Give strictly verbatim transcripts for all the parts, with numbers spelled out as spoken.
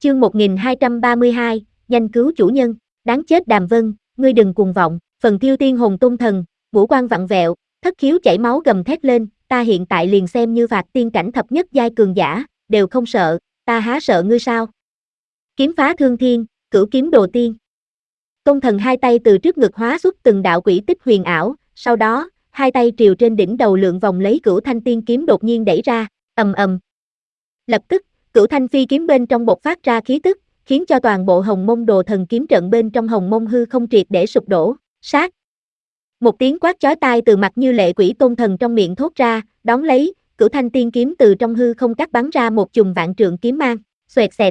Chương một nghìn hai trăm ba mươi hai, nhanh cứu chủ nhân, đáng chết Đàm Vân, ngươi đừng cuồng vọng, phần Thiêu Tiên Hồn Tôn Thần, ngũ quan vặn vẹo, thất khiếu chảy máu gầm thét lên, ta hiện tại liền xem như phạt tiên cảnh thập nhất giai cường giả, đều không sợ, ta há sợ ngươi sao? Kiếm phá thương thiên, cửu kiếm đồ tiên. Tôn Thần hai tay từ trước ngực hóa xuất từng đạo quỷ tích huyền ảo, sau đó, hai tay triều trên đỉnh đầu lượng vòng lấy cửu thanh tiên kiếm đột nhiên đẩy ra, ầm ầm. Lập tức, cửu thanh phi kiếm bên trong bộc phát ra khí tức, khiến cho toàn bộ Hồng Mông Đồ Thần kiếm trận bên trong Hồng Mông hư không triệt để sụp đổ, sát. Một tiếng quát chói tai từ mặt Như Lệ Quỷ Tôn Thần trong miệng thốt ra, đón lấy, cửu thanh tiên kiếm từ trong hư không cắt bắn ra một chùm vạn trượng kiếm mang, xoẹt xẹt.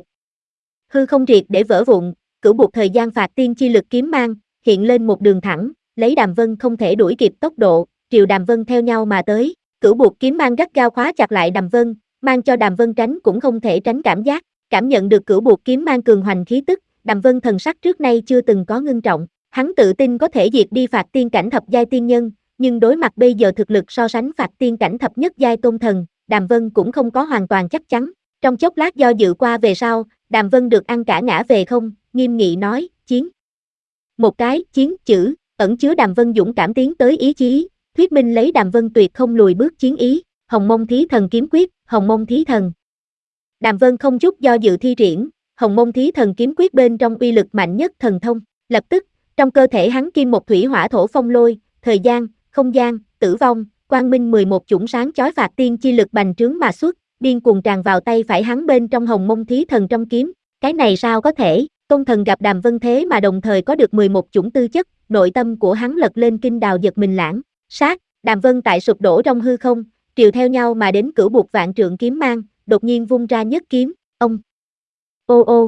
Hư không triệt để vỡ vụn, cửu buộc thời gian phạt tiên chi lực kiếm mang, hiện lên một đường thẳng, lấy Đàm Vân không thể đuổi kịp tốc độ, triều Đàm Vân theo nhau mà tới, cửu buộc kiếm mang gắt gao khóa chặt lại Đàm Vân, mang cho Đàm Vân tránh cũng không thể tránh cảm giác, cảm nhận được cửu buộc kiếm mang cường hoành khí tức, Đàm Vân thần sắc trước nay chưa từng có ngưng trọng, hắn tự tin có thể diệt đi phạt tiên cảnh thập giai tiên nhân, nhưng đối mặt bây giờ thực lực so sánh phạt tiên cảnh thập nhất giai tôn thần, Đàm Vân cũng không có hoàn toàn chắc chắn, trong chốc lát do dự qua về sau, Đàm Vân được ăn cả ngã về không, nghiêm nghị nói, chiến. Một cái chiến chữ, ẩn chứa Đàm Vân dũng cảm tiến tới ý chí, thuyết minh lấy Đàm Vân tuyệt không lùi bước chiến ý, Hồng Mông Thí Thần kiếm quyết, Hồng Mông Thí Thần. Đàm Vân không chút do dự thi triển, Hồng Mông Thí Thần kiếm quyết bên trong uy lực mạnh nhất thần thông, lập tức, trong cơ thể hắn kim một thủy hỏa thổ phong lôi, thời gian, không gian, tử vong, quang minh mười một chủng sáng chói phạt tiên chi lực bành trướng mà xuất, điên cuồng tràn vào tay phải hắn bên trong Hồng Mông Thí Thần trong kiếm, cái này sao có thể? Tôn Thần gặp Đàm Vân thế mà đồng thời có được mười một chủng tư chất, nội tâm của hắn lật lên kinh đào giật mình lãng, sát, Đàm Vân tại sụp đổ trong hư không, triều theo nhau mà đến cửu buộc vạn trượng kiếm mang, đột nhiên vung ra nhất kiếm, ông. Ô ô.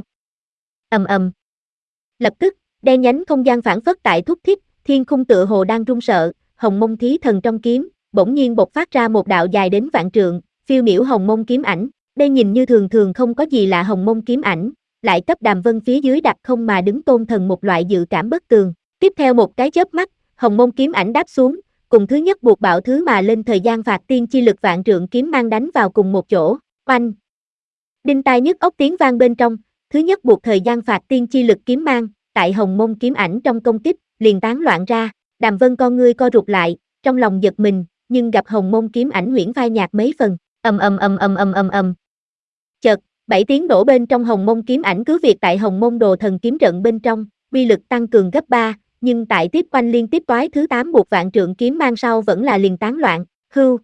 Ầm ầm. Lập tức, đen nhánh không gian phản phất tại thúc thiết, thiên khung tựa hồ đang run sợ, Hồng Mông Thí Thần trong kiếm, bỗng nhiên bộc phát ra một đạo dài đến vạn trượng, phiêu miểu Hồng Mông kiếm ảnh, đây nhìn như thường thường không có gì lạ Hồng Mông kiếm ảnh, lại cấp Đàm Vân phía dưới đặt không mà đứng Tôn Thần một loại dự cảm bất tường. Tiếp theo một cái chớp mắt, Hồng Mông kiếm ảnh đáp xuống, cùng thứ nhất buộc bạo thứ mà lên thời gian phạt tiên chi lực vạn trượng kiếm mang đánh vào cùng một chỗ, oanh. Đinh tai nhức óc tiếng vang bên trong, thứ nhất buộc thời gian phạt tiên chi lực kiếm mang, tại Hồng Mông kiếm ảnh trong công kích, liền tán loạn ra, Đàm Vân con ngươi co rụt lại, trong lòng giật mình, nhưng gặp Hồng Mông kiếm ảnh huyễn phai nhạt mấy phần, ầm ầm ầm ầm ầm ầm ầm. Chợt, bảy tiếng nổ bên trong Hồng Mông kiếm ảnh cứ việc tại Hồng Mông Đồ Thần kiếm trận bên trong, uy lực tăng cường gấp ba, nhưng tại tiếp quanh liên tiếp toái thứ tám buộc vạn trượng kiếm mang sau vẫn là liền tán loạn, hưu.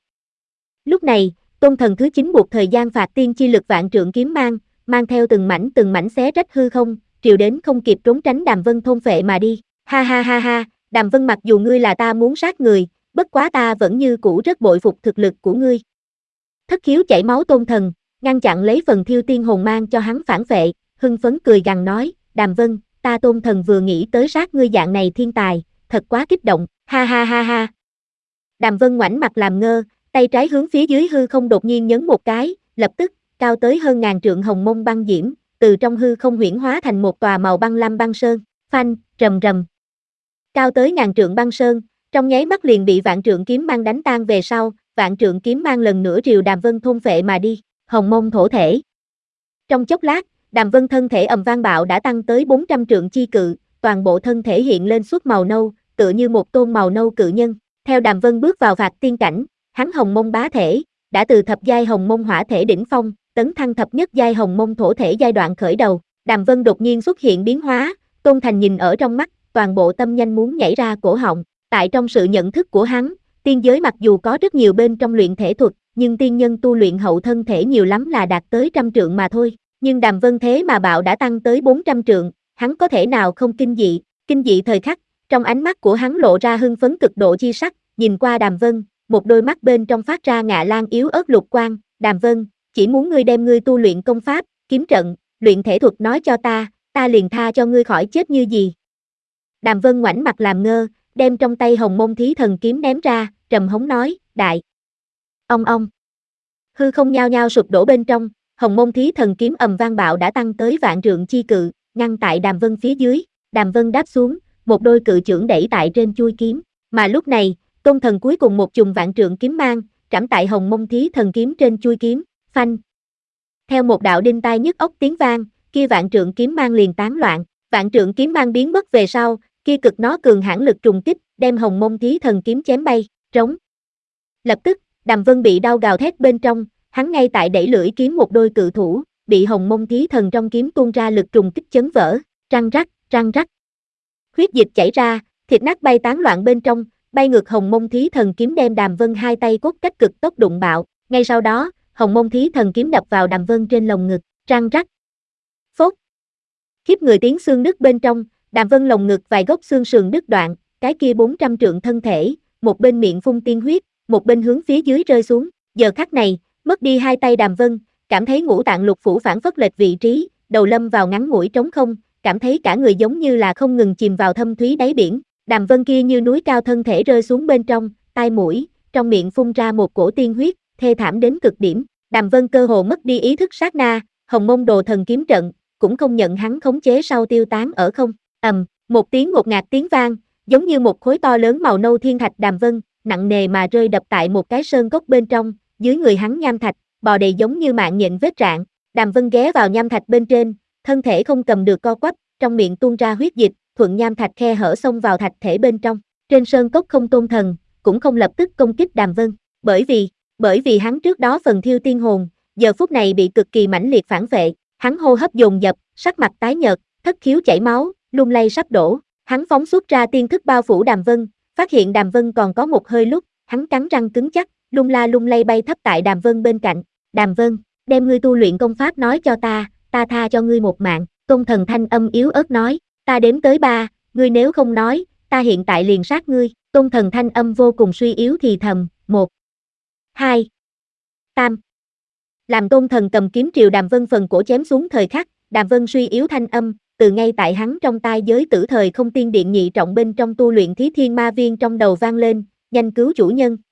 Lúc này, Tôn Thần thứ chín buộc thời gian phạt tiên chi lực vạn trượng kiếm mang, mang theo từng mảnh từng mảnh xé rách hư không, triều đến không kịp trốn tránh Đàm Vân thôn phệ mà đi, ha ha ha ha, Đàm Vân mặc dù ngươi là ta muốn sát người, bất quá ta vẫn như cũ rất bội phục thực lực của ngươi. Thất khiếu chảy máu Tôn Thần, ngăn chặn lấy phần Thiêu Tiên Hồn mang cho hắn phản phệ, hưng phấn cười gằn nói, Đàm Vân, ta Tôn Thần vừa nghĩ tới sát ngươi dạng này thiên tài, thật quá kích động, ha ha ha ha. Đàm Vân ngoảnh mặt làm ngơ, tay trái hướng phía dưới hư không đột nhiên nhấn một cái, lập tức, cao tới hơn ngàn trượng Hồng Mông băng diễm, từ trong hư không huyễn hóa thành một tòa màu băng lam băng sơn, phanh, rầm rầm. Cao tới ngàn trượng băng sơn, trong nháy mắt liền bị vạn trượng kiếm mang đánh tan về sau, vạn trượng kiếm mang lần nữa triều Đàm Vân thôn phệ mà đi, Hồng Mông thổ thể. Trong chốc lát, Đàm Vân thân thể ầm vang bạo đã tăng tới bốn trăm trượng chi cự, toàn bộ thân thể hiện lên suốt màu nâu, tựa như một tôn màu nâu cự nhân. Theo Đàm Vân bước vào phạt tiên cảnh, hắn Hồng Mông bá thể, đã từ thập giai Hồng Mông hỏa thể đỉnh phong, tấn thăng thập nhất giai Hồng Mông thổ thể giai đoạn khởi đầu. Đàm Vân đột nhiên xuất hiện biến hóa, Tôn Thành nhìn ở trong mắt, toàn bộ tâm nhanh muốn nhảy ra cổ họng. Tại trong sự nhận thức của hắn, tiên giới mặc dù có rất nhiều bên trong luyện thể thuật, nhưng tiên nhân tu luyện hậu thân thể nhiều lắm là đạt tới trăm trượng mà thôi. Nhưng Đàm Vân thế mà bạo đã tăng tới bốn trăm trượng, hắn có thể nào không kinh dị, kinh dị thời khắc, trong ánh mắt của hắn lộ ra hưng phấn cực độ chi sắc, nhìn qua Đàm Vân, một đôi mắt bên trong phát ra ngạ lan yếu ớt lục quang, Đàm Vân, chỉ muốn ngươi đem ngươi tu luyện công pháp, kiếm trận, luyện thể thuật nói cho ta, ta liền tha cho ngươi khỏi chết như gì. Đàm Vân ngoảnh mặt làm ngơ, đem trong tay Hồng Mông Thí Thần kiếm ném ra, trầm hống nói, đại. Ông ông. Hư không nhao nhao sụp đổ bên trong, Hồng Mông Thí Thần kiếm ầm vang bạo đã tăng tới vạn trượng chi cự, ngăn tại Đàm Vân phía dưới, Đàm Vân đáp xuống, một đôi cự chưởng đẩy tại trên chuôi kiếm, mà lúc này, Tôn Thần cuối cùng một chùm vạn trượng kiếm mang, trảm tại Hồng Mông Thí Thần kiếm trên chuôi kiếm, phanh. Theo một đạo đinh tai nhức óc tiếng vang, kia vạn trượng kiếm mang liền tán loạn, vạn trượng kiếm mang biến mất về sau, kia cực nó cường hãn lực trùng kích, đem Hồng Mông Thí Thần kiếm chém bay, trống. Lập tức, Đàm Vân bị đau gào thét bên trong, hắn ngay tại đẩy lưỡi kiếm một đôi cự thủ, bị Hồng Mông Thí Thần trong kiếm tuôn ra lực trùng kích chấn vỡ, răng rắc, răng rắc. Huyết dịch chảy ra, thịt nát bay tán loạn bên trong, bay ngược Hồng Mông Thí Thần kiếm đem Đàm Vân hai tay cốt cách cực tốc đụng bạo, ngay sau đó, Hồng Mông Thí Thần kiếm đập vào Đàm Vân trên lồng ngực, răng rắc. Phốt. Khiếp người tiếng xương đứt bên trong, Đàm Vân lồng ngực vài gốc xương sườn đứt đoạn, cái kia bốn trăm trượng thân thể, một bên miệng phun tiên huyết, một bên hướng phía dưới rơi xuống, giờ khắc này, mất đi hai tay Đàm Vân, cảm thấy ngũ tạng lục phủ phản phất lệch vị trí, đầu lâm vào ngắn ngủi trống không, cảm thấy cả người giống như là không ngừng chìm vào thâm thúy đáy biển, Đàm Vân kia như núi cao thân thể rơi xuống bên trong, tai mũi, trong miệng phun ra một cổ tiên huyết, thê thảm đến cực điểm, Đàm Vân cơ hồ mất đi ý thức sát na, Hồng Mông Đồ Thần kiếm trận, cũng không nhận hắn khống chế sau tiêu tán ở không, ầm, một tiếng ngột ngạt tiếng vang, giống như một khối to lớn màu nâu thiên thạch Đàm Vân, nặng nề mà rơi đập tại một cái sơn cốc bên trong, dưới người hắn nham thạch, bò đầy giống như mạng nhện vết rạn, Đàm Vân ghé vào nham thạch bên trên, thân thể không cầm được co quắp, trong miệng tuôn ra huyết dịch, thuận nham thạch khe hở xông vào thạch thể bên trong, trên sơn cốc không tôn thần, cũng không lập tức công kích Đàm Vân, bởi vì, bởi vì hắn trước đó phần thiêu tiên hồn, giờ phút này bị cực kỳ mãnh liệt phản vệ, hắn hô hấp dồn dập, sắc mặt tái nhợt, thất khiếu chảy máu, lung lay sắp đổ, hắn phóng xuất ra tiên thức bao phủ Đàm Vân, phát hiện Đàm Vân còn có một hơi lúc, hắn cắn răng cứng chắc, lung la lung lay bay thấp tại Đàm Vân bên cạnh, Đàm Vân, đem ngươi tu luyện công pháp nói cho ta, ta tha cho ngươi một mạng, Tôn Thần thanh âm yếu ớt nói, ta đếm tới ba, ngươi nếu không nói, ta hiện tại liền sát ngươi, Tôn Thần thanh âm vô cùng suy yếu thì thầm, một, hai, tam. Làm Tôn Thần cầm kiếm triều Đàm Vân phần cổ chém xuống thời khắc, Đàm Vân suy yếu thanh âm, từ ngay tại hắn trong tai giới tử thời không tiên điện nhị trọng bên trong tu luyện Thí Thiên Ma Viên trong đầu vang lên, nhanh cứu chủ nhân,